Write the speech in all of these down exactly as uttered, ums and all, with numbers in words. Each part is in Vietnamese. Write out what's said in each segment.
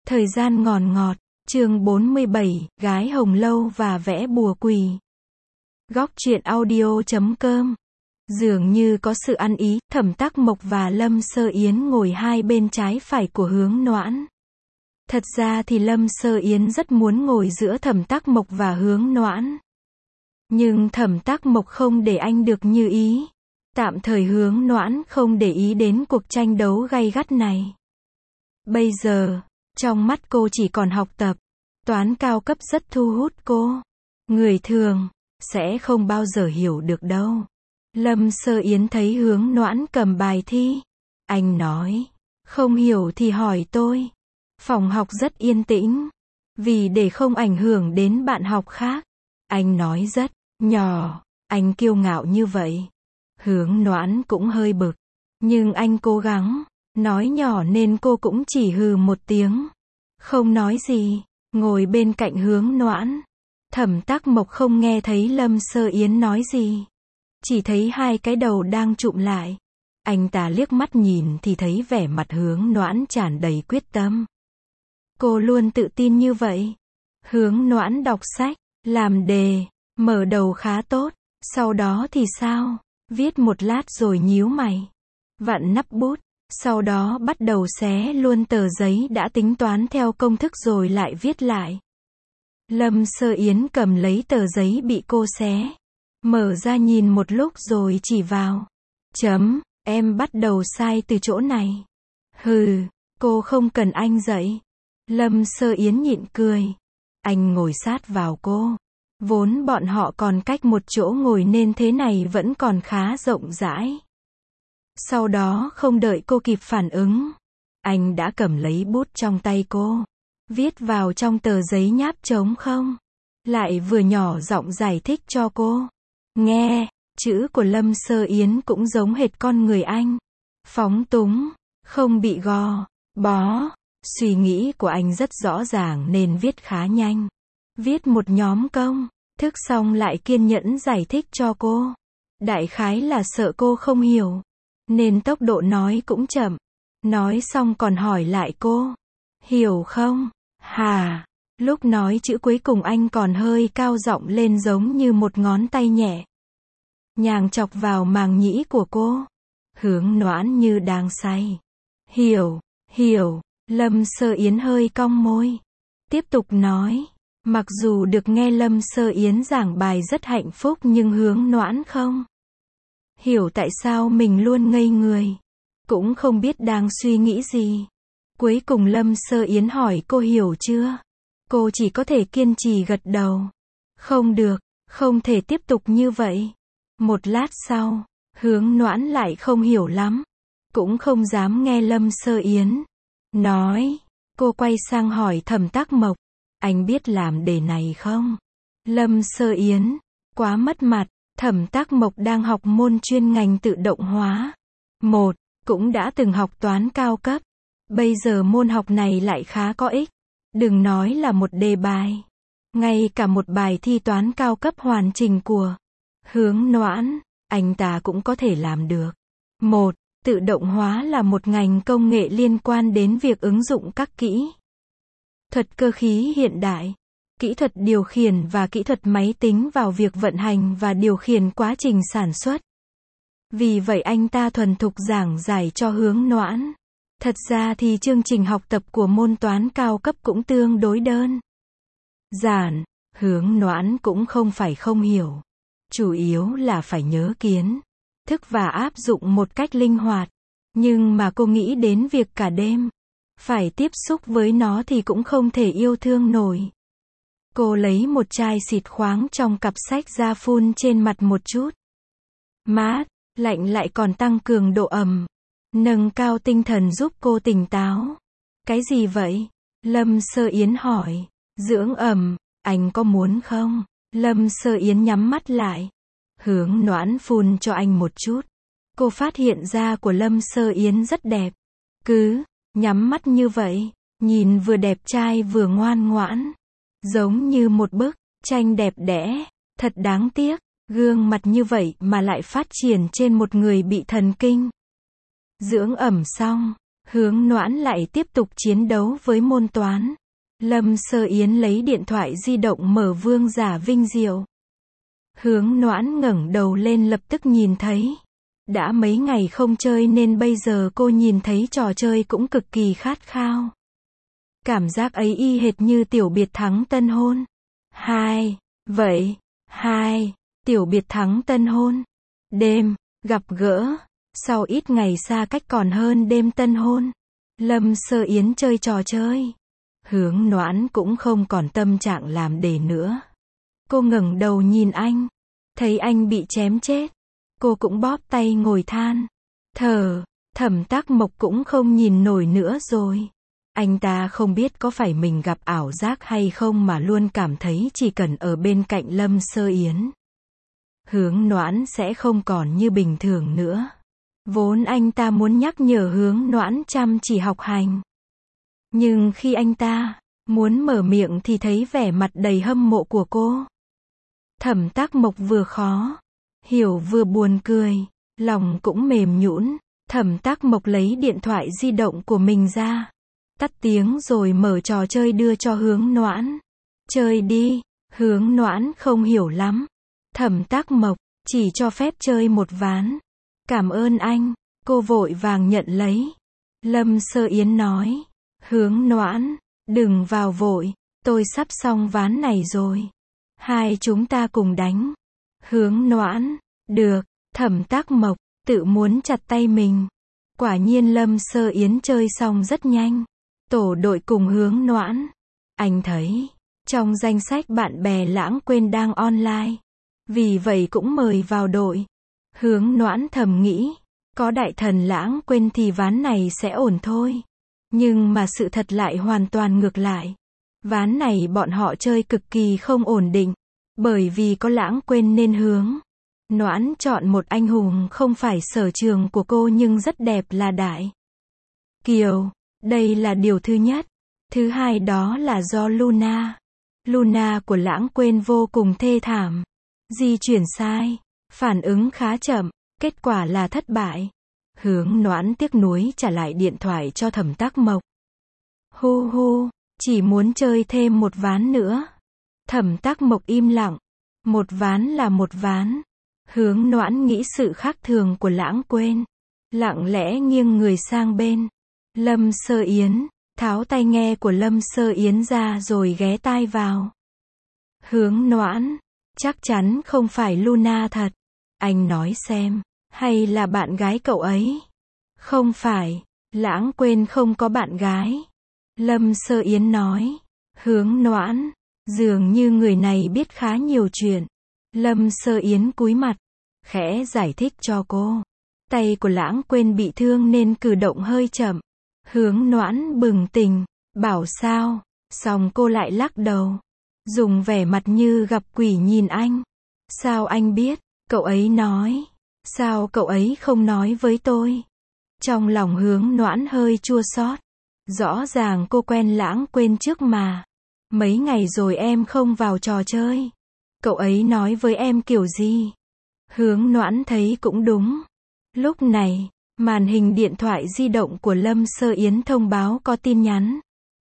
Thời gian ngòn ngọt, chương bốn mươi bảy, gái hồng lâu và vẽ bùa quỷ. Góc truyện audio chấm com. Dường như có sự ăn ý, Thẩm Tắc Mộc và Lâm Sơ Yến ngồi hai bên trái phải của Hướng Noãn. Thật ra thì Lâm Sơ Yến rất muốn ngồi giữa Thẩm Tắc Mộc và Hướng Noãn. Nhưng Thẩm Tắc Mộc không để anh được như ý. Tạm thời Hướng Noãn không để ý đến cuộc tranh đấu gay gắt này. Bây giờ, trong mắt cô chỉ còn học tập. Toán cao cấp rất thu hút cô. Người thường sẽ không bao giờ hiểu được đâu. Lâm Sơ Yến thấy Hướng Noãn cầm bài thi. Anh nói, không hiểu thì hỏi tôi. Phòng học rất yên tĩnh. Vì để không ảnh hưởng đến bạn học khác. Anh nói rất nhỏ. Anh kiêu ngạo như vậy. Hướng Noãn cũng hơi bực. Nhưng anh cố gắng. Nói nhỏ nên cô cũng chỉ hừ một tiếng. Không nói gì. Ngồi bên cạnh Hướng Noãn. Thẩm Tắc Mộc không nghe thấy Lâm Sơ Yến nói gì. Chỉ thấy hai cái đầu đang chụm lại. Anh ta liếc mắt nhìn thì thấy vẻ mặt Hướng Noãn tràn đầy quyết tâm. Cô luôn tự tin như vậy. Hướng Noãn đọc sách, làm đề, mở đầu khá tốt. Sau đó thì sao? Viết một lát rồi nhíu mày. Vặn nắp bút. Sau đó bắt đầu xé luôn tờ giấy đã tính toán theo công thức rồi lại viết lại. Lâm Sơ Yến cầm lấy tờ giấy bị cô xé. Mở ra nhìn một lúc rồi chỉ vào. Chấm, em bắt đầu sai từ chỗ này. Hừ, cô không cần anh dạy. Lâm Sơ Yến nhịn cười. Anh ngồi sát vào cô. Vốn bọn họ còn cách một chỗ ngồi nên thế này vẫn còn khá rộng rãi. Sau đó không đợi cô kịp phản ứng. Anh đã cầm lấy bút trong tay cô. Viết vào trong tờ giấy nháp trống không. Lại vừa nhỏ giọng giải thích cho cô. Nghe, chữ của Lâm Sơ Yến cũng giống hệt con người anh. Phóng túng, không bị gò, bó. Suy nghĩ của anh rất rõ ràng nên viết khá nhanh. Viết một nhóm công, thức xong lại kiên nhẫn giải thích cho cô. Đại khái là sợ cô không hiểu. Nên tốc độ nói cũng chậm. Nói xong còn hỏi lại cô. Hiểu không? Hà. Lúc nói chữ cuối cùng anh còn hơi cao giọng lên giống như một ngón tay nhẹ. Nhàng chọc vào màng nhĩ của cô. Hướng Noãn như đang say. Hiểu, hiểu. Lâm Sơ Yến hơi cong môi. Tiếp tục nói. Mặc dù được nghe Lâm Sơ Yến giảng bài rất hạnh phúc nhưng Hướng Noãn không hiểu tại sao mình luôn ngây người. Cũng không biết đang suy nghĩ gì. Cuối cùng Lâm Sơ Yến hỏi cô hiểu chưa? Cô chỉ có thể kiên trì gật đầu. Không được, không thể tiếp tục như vậy. Một lát sau, Hướng Noãn lại không hiểu lắm. Cũng không dám nghe Lâm Sơ Yến nói. Cô quay sang hỏi Thẩm Tắc Mộc. Anh biết làm đề này không? Lâm Sơ Yến, quá mất mặt. Thẩm Tắc Mộc đang học môn chuyên ngành tự động hóa. Một, cũng đã từng học toán cao cấp. Bây giờ môn học này lại khá có ích. Đừng nói là một đề bài. Ngay cả một bài thi toán cao cấp hoàn chỉnh của Hướng Noãn, anh ta cũng có thể làm được. Một, tự động hóa là một ngành công nghệ liên quan đến việc ứng dụng các kỹ thuật cơ khí hiện đại. Kỹ thuật điều khiển và kỹ thuật máy tính vào việc vận hành và điều khiển quá trình sản xuất. Vì vậy anh ta thuần thục giảng giải cho Hướng Noãn. Thật ra thì chương trình học tập của môn toán cao cấp cũng tương đối đơn giản. Hướng Noãn cũng không phải không hiểu. Chủ yếu là phải nhớ kiến thức và áp dụng một cách linh hoạt. Nhưng mà cô nghĩ đến việc cả đêm phải tiếp xúc với nó thì cũng không thể yêu thương nổi. Cô lấy một chai xịt khoáng trong cặp sách ra phun trên mặt một chút. Mát, lạnh lại còn tăng cường độ ẩm. Nâng cao tinh thần giúp cô tỉnh táo. Cái gì vậy? Lâm Sơ Yến hỏi. Dưỡng ẩm, anh có muốn không? Lâm Sơ Yến nhắm mắt lại. Hướng Noãn phun cho anh một chút. Cô phát hiện da của Lâm Sơ Yến rất đẹp. Cứ nhắm mắt như vậy, nhìn vừa đẹp trai vừa ngoan ngoãn. Giống như một bức tranh đẹp đẽ. Thật đáng tiếc, gương mặt như vậy mà lại phát triển trên một người bị thần kinh. Dưỡng ẩm xong, Hướng Noãn lại tiếp tục chiến đấu với môn toán. Lâm Sơ Yến lấy điện thoại di động mở Vương Giả Vinh Diệu. Hướng Noãn ngẩng đầu lên lập tức nhìn thấy. Đã mấy ngày không chơi nên bây giờ cô nhìn thấy trò chơi cũng cực kỳ khát khao. Cảm giác ấy y hệt như tiểu biệt thắng tân hôn. Hai, vậy, hai, tiểu biệt thắng tân hôn. Đêm, gặp gỡ, sau ít ngày xa cách còn hơn đêm tân hôn. Lâm Sơ Yến chơi trò chơi. Hướng Noãn cũng không còn tâm trạng làm đề nữa. Cô ngẩng đầu nhìn anh. Thấy anh bị chém chết. Cô cũng bóp tay ngồi than. Thở, Thẩm Tác Mộc cũng không nhìn nổi nữa rồi. Anh ta không biết có phải mình gặp ảo giác hay không mà luôn cảm thấy chỉ cần ở bên cạnh Lâm Sơ Yến. Hướng Noãn sẽ không còn như bình thường nữa. Vốn anh ta muốn nhắc nhở Hướng Noãn chăm chỉ học hành. Nhưng khi anh ta muốn mở miệng thì thấy vẻ mặt đầy hâm mộ của cô. Thẩm Tác Mộc vừa khó hiểu vừa buồn cười, lòng cũng mềm nhũn. Thẩm Tác Mộc lấy điện thoại di động của mình ra, tắt tiếng rồi mở trò chơi đưa cho Hướng Noãn. Chơi đi. Hướng Noãn không hiểu lắm. Thẩm Tác Mộc chỉ cho phép chơi một ván. Cảm ơn anh. Cô vội vàng nhận lấy. Lâm Sơ Yến nói. Hướng Noãn, đừng vào vội, tôi sắp xong ván này rồi. Hai chúng ta cùng đánh. Hướng Noãn, được. Thẩm Tác Mộc tự muốn chặt tay mình. Quả nhiên Lâm Sơ Yến chơi xong rất nhanh. Tổ đội cùng Hướng Noãn. Anh thấy trong danh sách bạn bè Lãng Quên đang online. Vì vậy cũng mời vào đội. Hướng Noãn thầm nghĩ, có đại thần Lãng Quên thì ván này sẽ ổn thôi. Nhưng mà sự thật lại hoàn toàn ngược lại. Ván này bọn họ chơi cực kỳ không ổn định. Bởi vì có Lãng Quên nên Hướng Noãn chọn một anh hùng không phải sở trường của cô nhưng rất đẹp là Đại Kiều. Đây là điều thứ nhất. Thứ hai đó là do Luna. Luna của Lãng Quên vô cùng thê thảm. Di chuyển sai. Phản ứng khá chậm. Kết quả là thất bại. Hướng Noãn tiếc nuối trả lại điện thoại cho Thẩm Tác Mộc. Hu hu, chỉ muốn chơi thêm một ván nữa. Thẩm Tác Mộc im lặng. Một ván là một ván. Hướng Noãn nghĩ sự khác thường của Lãng Quên. Lặng lẽ nghiêng người sang bên. Lâm Sơ Yến, tháo tai nghe của Lâm Sơ Yến ra rồi ghé tai vào. Hướng Noãn, chắc chắn không phải Luna thật. Anh nói xem, hay là bạn gái cậu ấy? Không phải, Lãng Quên không có bạn gái. Lâm Sơ Yến nói. Hướng Noãn, dường như người này biết khá nhiều chuyện. Lâm Sơ Yến cúi mặt, khẽ giải thích cho cô. Tay của Lãng Quên bị thương nên cử động hơi chậm. Hướng Noãn bừng tỉnh, bảo sao, xong cô lại lắc đầu. Dùng vẻ mặt như gặp quỷ nhìn anh. Sao anh biết? Cậu ấy nói. Sao cậu ấy không nói với tôi? Trong lòng Hướng Noãn hơi chua xót. Rõ ràng cô quen Lãng Quên trước mà. Mấy ngày rồi em không vào trò chơi. Cậu ấy nói với em kiểu gì? Hướng Noãn thấy cũng đúng. Lúc này, màn hình điện thoại di động của Lâm Sơ Yến thông báo có tin nhắn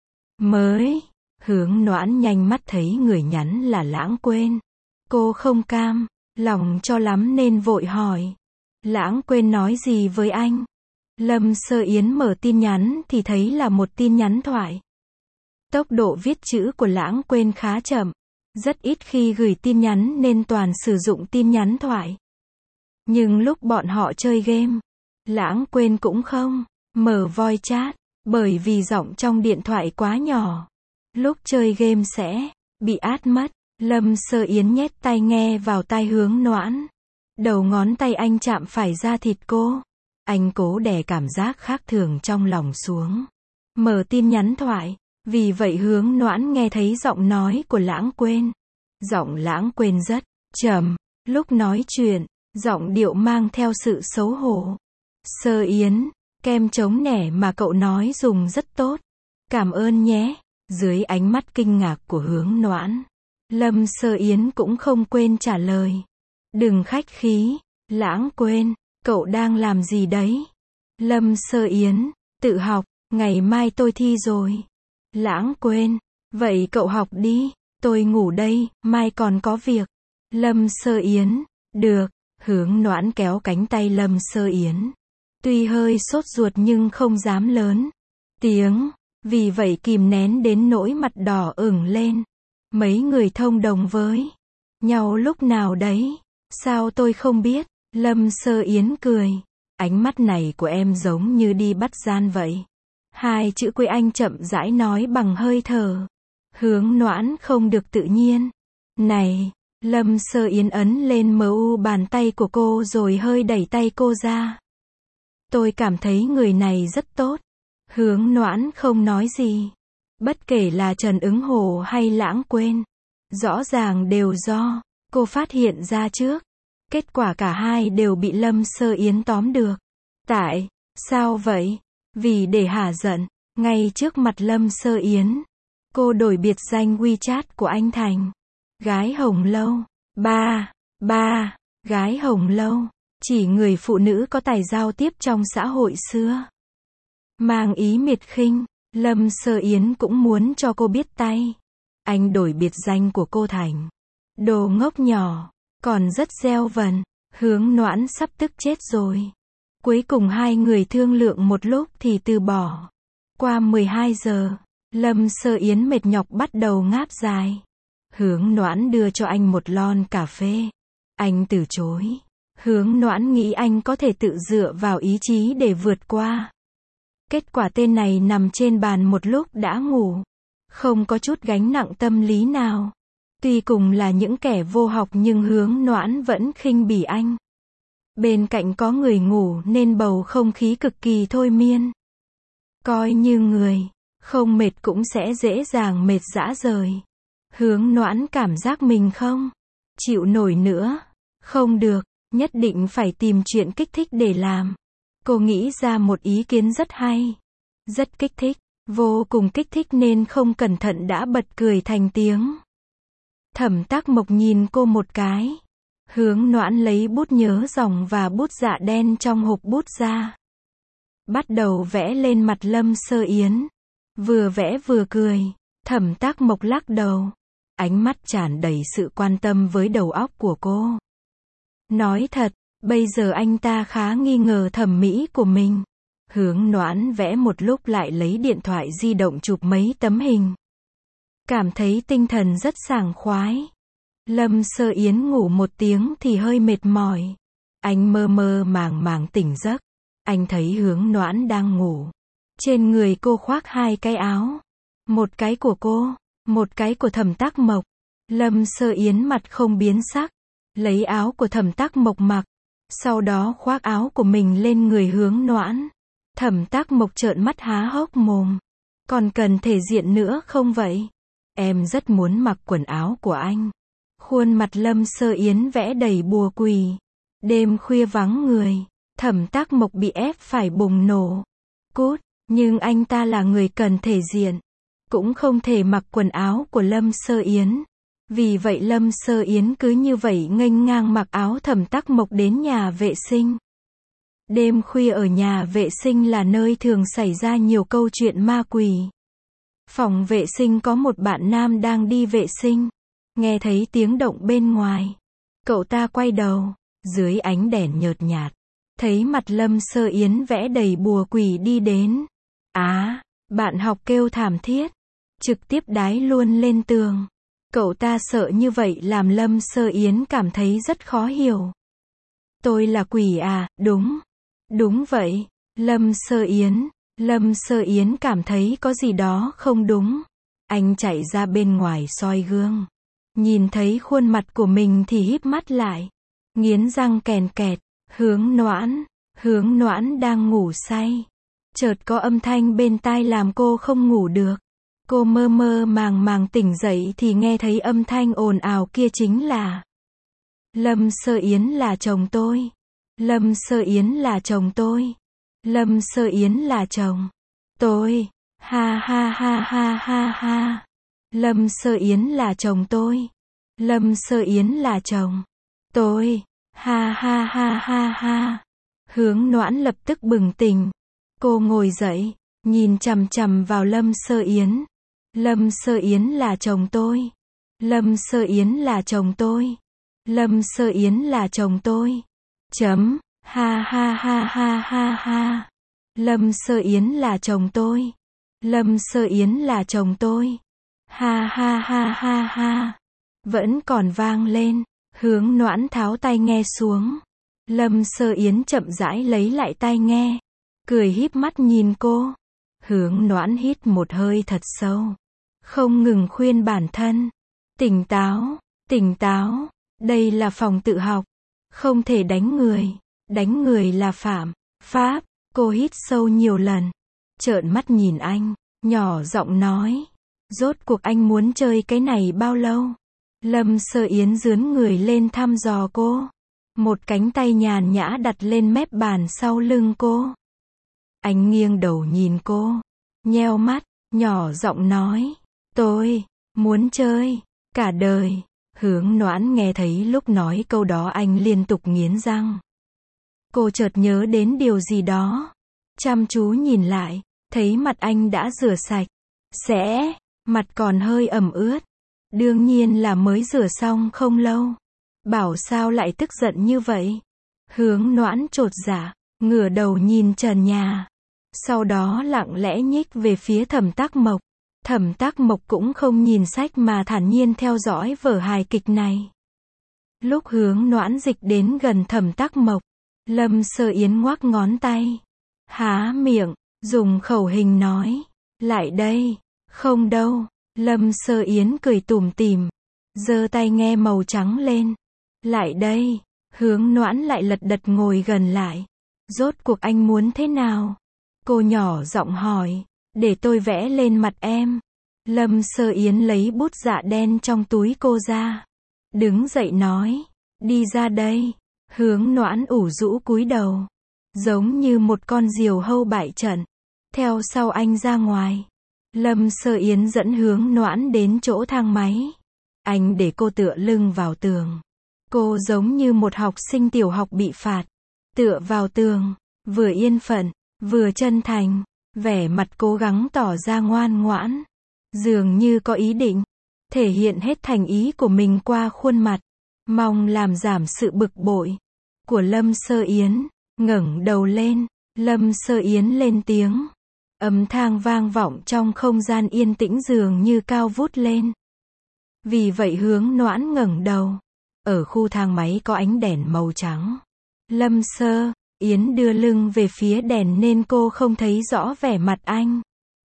mới. Hướng Noãn nhanh mắt thấy người nhắn là Lãng Quên. Cô không cam lòng cho lắm nên vội hỏi. Lãng Quên nói gì với anh? Lâm Sơ Yến mở tin nhắn thì thấy là một tin nhắn thoại. Tốc độ viết chữ của Lãng Quên khá chậm. Rất ít khi gửi tin nhắn nên toàn sử dụng tin nhắn thoại. Nhưng lúc bọn họ chơi game, Lãng Quên cũng không mở voice chat, bởi vì giọng trong điện thoại quá nhỏ. Lúc chơi game sẽ bị át mất. Lâm Sơ Yến nhét tai nghe vào tai Hướng Noãn. Đầu ngón tay anh chạm phải da thịt cô. Anh cố đè cảm giác khác thường trong lòng xuống. Mở tin nhắn thoại. Vì vậy Hướng Noãn nghe thấy giọng nói của Lãng Quên. Giọng Lãng Quên rất trầm. Lúc nói chuyện, giọng điệu mang theo sự xấu hổ. Sơ Yến, kem chống nẻ mà cậu nói dùng rất tốt. Cảm ơn nhé. Dưới ánh mắt kinh ngạc của Hướng Noãn, Lâm Sơ Yến cũng không quên trả lời. Đừng khách khí. Lãng Quên, cậu đang làm gì đấy? Lâm Sơ Yến, Tự học, ngày mai tôi thi rồi. Lãng quên. Vậy cậu học đi, tôi ngủ đây, mai còn có việc. Lâm Sơ Yến, được. Hướng Noãn kéo cánh tay Lâm Sơ Yến. Tuy hơi sốt ruột nhưng không dám lớn tiếng, vì vậy kìm nén đến nỗi mặt đỏ ửng lên. Mấy người thông đồng với nhau lúc nào đấy? Sao tôi không biết? Lâm Sơ Yến cười. Ánh mắt này của em giống như đi bắt gian vậy. Hai chữ Quế Anh chậm rãi nói bằng hơi thở. Hướng Noãn không được tự nhiên. Này, Lâm Sơ Yến ấn lên mờ u bàn tay của cô rồi hơi đẩy tay cô ra. Tôi cảm thấy người này rất tốt. Hướng Noãn không nói gì. Bất kể là Trần Ứng Hồ hay Lãng Quên, rõ ràng đều do cô phát hiện ra trước. Kết quả cả hai đều bị Lâm Sơ Yến tóm được. Tại sao vậy? Vì để hả giận, ngay trước mặt Lâm Sơ Yến, cô đổi biệt danh WeChat của anh thành Gái Hồng Lâu. Ba, ba, Gái Hồng Lâu, chỉ người phụ nữ có tài giao tiếp trong xã hội xưa. Mang ý miệt khinh, Lâm Sơ Yến cũng muốn cho cô biết tay. Anh đổi biệt danh của cô thành đồ ngốc nhỏ, còn rất gieo vần. Hướng Noãn sắp tức chết rồi. Cuối cùng hai người thương lượng một lúc thì từ bỏ. Qua mười hai giờ, Lâm Sơ Yến mệt nhọc bắt đầu ngáp dài. Hướng Noãn đưa cho anh một lon cà phê. Anh từ chối. Hướng Noãn nghĩ anh có thể tự dựa vào ý chí để vượt qua. Kết quả tên này nằm trên bàn một lúc đã ngủ. Không có chút gánh nặng tâm lý nào. Tuy cùng là những kẻ vô học nhưng Hướng Noãn vẫn khinh bỉ anh. Bên cạnh có người ngủ nên bầu không khí cực kỳ thôi miên. Coi như người không mệt cũng sẽ dễ dàng mệt rã rời. Hướng Noãn cảm giác mình không chịu nổi nữa. Không được, nhất định phải tìm chuyện kích thích để làm. Cô nghĩ ra một ý kiến rất hay. Rất kích thích, vô cùng kích thích nên không cẩn thận đã bật cười thành tiếng. Thẩm Tác Mộc nhìn cô một cái. Hướng Noãn lấy bút nhớ dòng và bút dạ đen trong hộp bút ra. Bắt đầu vẽ lên mặt Lâm Sơ Yến. Vừa vẽ vừa cười. Thẩm Tác Mộc lắc đầu. Ánh mắt tràn đầy sự quan tâm với đầu óc của cô. Nói thật, bây giờ anh ta khá nghi ngờ thẩm mỹ của mình. Hướng Noãn vẽ một lúc lại lấy điện thoại di động chụp mấy tấm hình. Cảm thấy tinh thần rất sảng khoái. Lâm Sơ Yến ngủ một tiếng thì hơi mệt mỏi. Anh mơ mơ màng màng tỉnh giấc. Anh thấy Hướng Noãn đang ngủ. Trên người cô khoác hai cái áo. Một cái của cô, một cái của Thẩm Tác Mộc. Lâm Sơ Yến mặt không biến sắc. Lấy áo của Thẩm Tác Mộc mặc. Sau đó khoác áo của mình lên người Hướng Noãn. Thẩm Tác Mộc trợn mắt há hốc mồm. Còn cần thể diện nữa không vậy? Em rất muốn mặc quần áo của anh. Khuôn mặt Lâm Sơ Yến vẽ đầy bùa quỷ. Đêm khuya vắng người. Thẩm Tác Mộc bị ép phải bùng nổ. Cút, nhưng anh ta là người cần thể diện. Cũng không thể mặc quần áo của Lâm Sơ Yến. Vì vậy Lâm Sơ Yến cứ như vậy nghênh ngang mặc áo Thẩm Tác Mộc đến nhà vệ sinh. Đêm khuya ở nhà vệ sinh là nơi thường xảy ra nhiều câu chuyện ma quỷ. Phòng vệ sinh có một bạn nam đang đi vệ sinh. Nghe thấy tiếng động bên ngoài. Cậu ta quay đầu. Dưới ánh đèn nhợt nhạt. Thấy mặt Lâm Sơ Yến vẽ đầy bùa quỷ đi đến. Á, bạn học kêu thảm thiết. Trực tiếp đái luôn lên tường. Cậu ta sợ như vậy làm Lâm Sơ Yến cảm thấy rất khó hiểu. Tôi là quỷ à, đúng. Đúng vậy, Lâm Sơ Yến. Lâm Sơ Yến cảm thấy có gì đó không đúng. Anh chạy ra bên ngoài soi gương. Nhìn thấy khuôn mặt của mình thì híp mắt lại. Nghiến răng kèn kẹt. Hướng Noãn. Hướng Noãn đang ngủ say. Chợt có âm thanh bên tai làm cô không ngủ được. Cô mơ mơ màng màng tỉnh dậy thì nghe thấy âm thanh ồn ào kia chính là Lâm Sơ Yến là chồng tôi. Lâm Sơ Yến là chồng tôi. Lâm Sơ Yến là chồng tôi. Ha ha ha ha ha ha. Lâm Sơ Yến là chồng tôi. Lâm Sơ Yến là chồng tôi. Ha ha ha ha ha. Hướng Noãn lập tức bừng tỉnh. Cô ngồi dậy, nhìn chằm chằm vào Lâm Sơ Yến. Lâm Sơ Yến là chồng tôi. Lâm Sơ Yến là chồng tôi. Lâm Sơ Yến là chồng tôi. Chấm, ha ha ha ha ha ha. Lâm Sơ Yến là chồng tôi. Lâm Sơ Yến là chồng tôi. Ha ha ha ha ha. Vẫn còn vang lên. Hướng Noãn tháo tai nghe xuống. Lâm Sơ Yến chậm rãi lấy lại tai nghe. Cười híp mắt nhìn cô. Hướng Noãn hít một hơi thật sâu. Không ngừng khuyên bản thân. Tỉnh táo, tỉnh táo. Đây là phòng tự học. Không thể đánh người. Đánh người là phạm pháp. Cô hít sâu nhiều lần. Trợn mắt nhìn anh. Nhỏ giọng nói. Rốt cuộc anh muốn chơi cái này bao lâu? Lâm Sơ Yến dướn người lên thăm dò cô. Một cánh tay nhàn nhã đặt lên mép bàn sau lưng cô. Anh nghiêng đầu nhìn cô. Nheo mắt, nhỏ giọng nói. Tôi muốn chơi cả đời. Hướng Noãn nghe thấy lúc nói câu đó anh liên tục nghiến răng. Cô chợt nhớ đến điều gì đó. Chăm chú nhìn lại, thấy mặt anh đã rửa sạch. Sẽ, mặt còn hơi ẩm ướt. Đương nhiên là mới rửa xong không lâu. Bảo sao lại tức giận như vậy? Hướng Noãn chột dạ, ngửa đầu nhìn trần nhà. Sau đó lặng lẽ nhích về phía Thẩm Tắc Mộc. Thẩm Tắc Mộc cũng không nhìn sách mà thản nhiên theo dõi vở hài kịch này. Lúc Hướng Noãn dịch đến gần Thẩm Tắc Mộc, Lâm Sơ Yến ngoắc ngón tay. Há miệng, dùng khẩu hình nói. Lại đây. Không đâu. Lâm Sơ Yến cười tủm tỉm. Giơ tay nghe màu trắng lên. Lại đây. Hướng Noãn lại lật đật ngồi gần lại. Rốt cuộc anh muốn thế nào? Cô nhỏ giọng hỏi. Để tôi vẽ lên mặt em. Lâm Sơ Yến lấy bút dạ đen trong túi cô ra. Đứng dậy nói. Đi ra đây. Hướng Noãn ủ rũ cúi đầu. Giống như một con diều hâu bại trận. Theo sau anh ra ngoài. Lâm Sơ Yến dẫn Hướng Noãn đến chỗ thang máy. Anh để cô tựa lưng vào tường. Cô giống như một học sinh tiểu học bị phạt. Tựa vào tường. Vừa yên phận, vừa chân thành. Vẻ mặt cố gắng tỏ ra ngoan ngoãn. Dường như có ý định. Thể hiện hết thành ý của mình qua khuôn mặt. Mong làm giảm sự bực bội của Lâm Sơ Yến. Ngẩng đầu lên. Lâm Sơ Yến lên tiếng. Âm thanh vang vọng trong không gian yên tĩnh dường như cao vút lên. Vì vậy Hướng Noãn ngẩng đầu. Ở khu thang máy có ánh đèn màu trắng. Lâm Sơ Yến đưa lưng về phía đèn nên cô không thấy rõ vẻ mặt anh.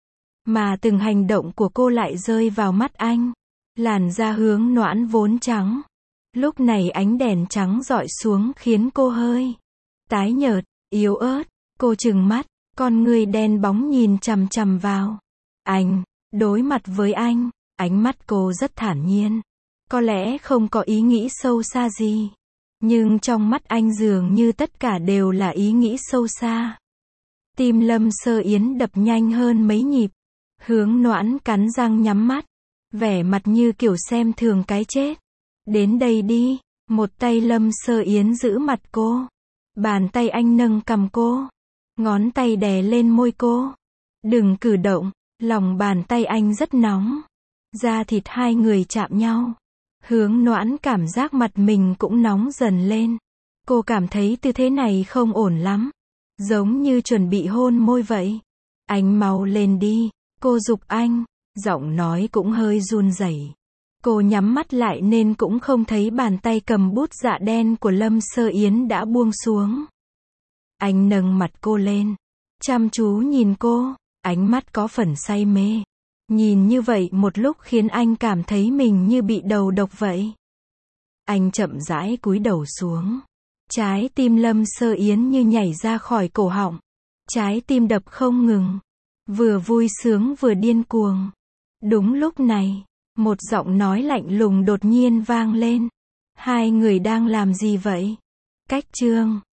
Mà từng hành động của cô lại rơi vào mắt anh. Làn da Hướng Noãn vốn trắng. Lúc này ánh đèn trắng rọi xuống khiến cô hơi tái nhợt, yếu ớt. Cô trừng mắt, con người đen bóng nhìn chằm chằm vào anh. Đối mặt với anh, ánh mắt cô rất thản nhiên. Có lẽ không có ý nghĩ sâu xa gì. Nhưng trong mắt anh dường như tất cả đều là ý nghĩ sâu xa. Tim Lâm Sơ Yến đập nhanh hơn mấy nhịp. Hướng Noãn cắn răng nhắm mắt. Vẻ mặt như kiểu xem thường cái chết. Đến đây đi. Một tay Lâm Sơ Yến giữ mặt cô. Bàn tay anh nâng cằm cô. Ngón tay đè lên môi cô. Đừng cử động. Lòng bàn tay anh rất nóng. Da thịt hai người chạm nhau. Hướng Noãn cảm giác mặt mình cũng nóng dần lên. Cô cảm thấy tư thế này không ổn lắm. Giống như chuẩn bị hôn môi vậy. Anh mau lên đi. Cô giục anh. Giọng nói cũng hơi run rẩy. Cô nhắm mắt lại nên cũng không thấy bàn tay cầm bút dạ đen của Lâm Sơ Yến đã buông xuống. Anh nâng mặt cô lên. Chăm chú nhìn cô. Ánh mắt có phần say mê. Nhìn như vậy một lúc khiến anh cảm thấy mình như bị đầu độc vậy. Anh chậm rãi cúi đầu xuống. Trái tim Lâm Sơ Yến như nhảy ra khỏi cổ họng. Trái tim đập không ngừng. Vừa vui sướng vừa điên cuồng. Đúng lúc này, một giọng nói lạnh lùng đột nhiên vang lên. Hai người đang làm gì vậy? Cách chương